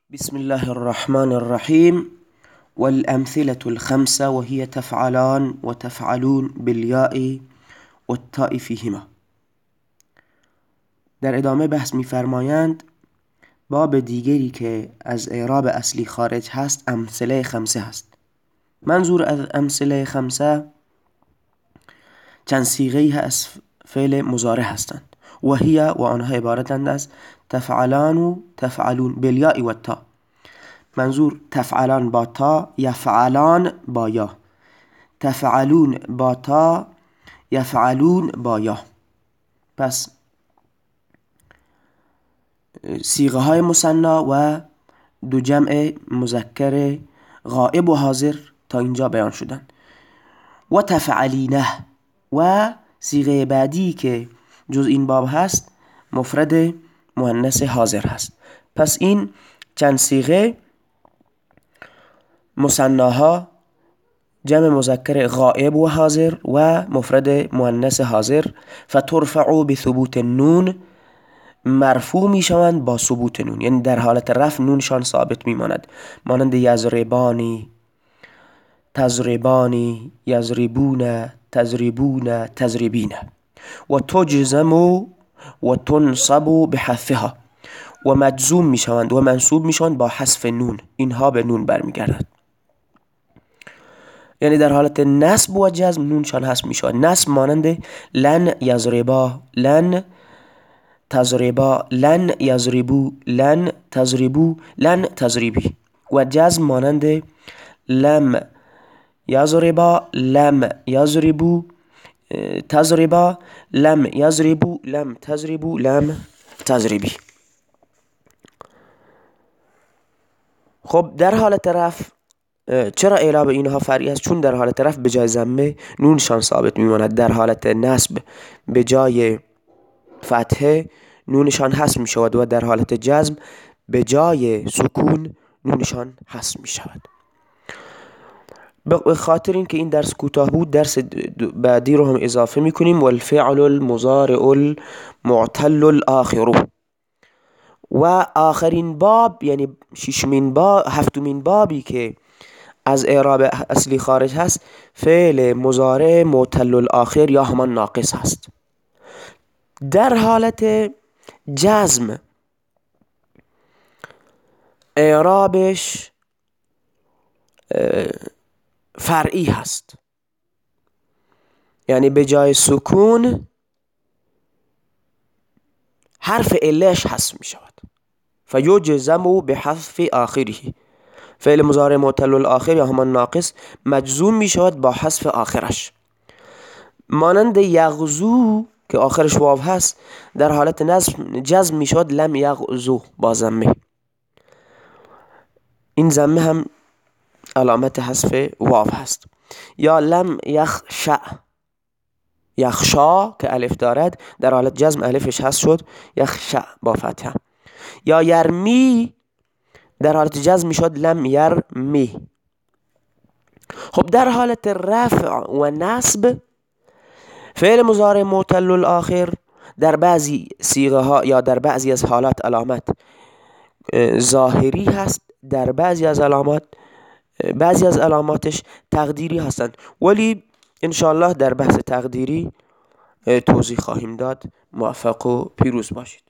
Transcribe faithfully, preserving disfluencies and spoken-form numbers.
بسم الله الرحمن الرحيم. والأمثلة الخمسة وهي تفعلان وتفعلون بالياء والتاء فيهما. در ادامه بحث می‌فرمایند باب دیگری که از اعراب اصلی خارج هست امثله خمسه هست. منظور از امثله خمسه چند صیغه از فعل مضارع هستند و هی و آنها عبارتند از تفعلان و تفعلون بالیاء و التاء. منظور تفعلان با تا، یفعلان با یا، تفعلون با تا، یفعلون با یا. پس صیغه های مثنا و دو جمع مذکر غائب و حاضر تا اینجا بیان شدن. و تفعلینه و صیغه بعدی که جز این باب هست مفرد مؤنث حاضر هست. پس این چند صیغه مثناها جمع مذکر غائب و حاضر و مفرد مؤنث حاضر فترفع بثبوت النون، مرفوع می شوند با ثبوت نون، یعنی در حالت رفع نونشان ثابت می ماند، مانند یضربانی، تضربانی، یضربون، تضربون، تضربین. و تجزم و تنصب بحذفها، و مجزوم می شوند و منصوب می شوند با حذف نون، اینها به نون برمیگردد. یعنی در حالت نصب و جزم نونشان حذف می شود. نصب مانند لن یضربا، لن تضربا، لن یضربو، لن تضربو، لن تضربی. و جزم مانند لم یضربا، لم یضربو، تضربا، لم یضربو، لم تضربو، لم تضربی. خب در حالت رفع چرا اعراب اینها فرعی است؟ چون در حالت رفع به جای ضمه نونشان ثابت میماند، در حالت نصب به جای فتحه نونشان حذف می شود و در حالت جزم به جای سکون نونشان حذف می شود. به خاطر اینکه این درس کوتاه بود درس بعدی رو هم اضافه می کنیم. والفعل المضارع المعتل الاخر. و آخرین باب یعنی ششمین باب هفتمین بابی که از اعراب اصلی خارج هست فعل مضارع معتل الاخر یا همان ناقص هست. در حالت جزم اعرابش فرعی هست، یعنی به جای سکون حرف علش حذف می شود. فیجزم بحذف آخره، فعل مضارع معتل الاخر یا همان ناقص مجزوم می شود با حذف آخرش، مانند یغزو که آخرش واو هست در حالت نصب جزم می شود لم یغزو با ضمه. این ضمه هم علامت حذف واو هست. یا لم یخشع، یخشا که الف دارد در حالت جزم الفش حذف شد یخشع با فتحه. یا یرمی در حالت جزم می شد لم یرمی. خب در حالت رفع و نصب فعل مضارع معتل الاخر در بعضی صیغه ها یا در بعضی از حالات علامت ظاهری هست، در بعضی از علامات بعضی از علاماتش تقدیری هستند، ولی انشاءالله در بحث تقدیری توضیح خواهیم داد. موفق و پیروز باشید.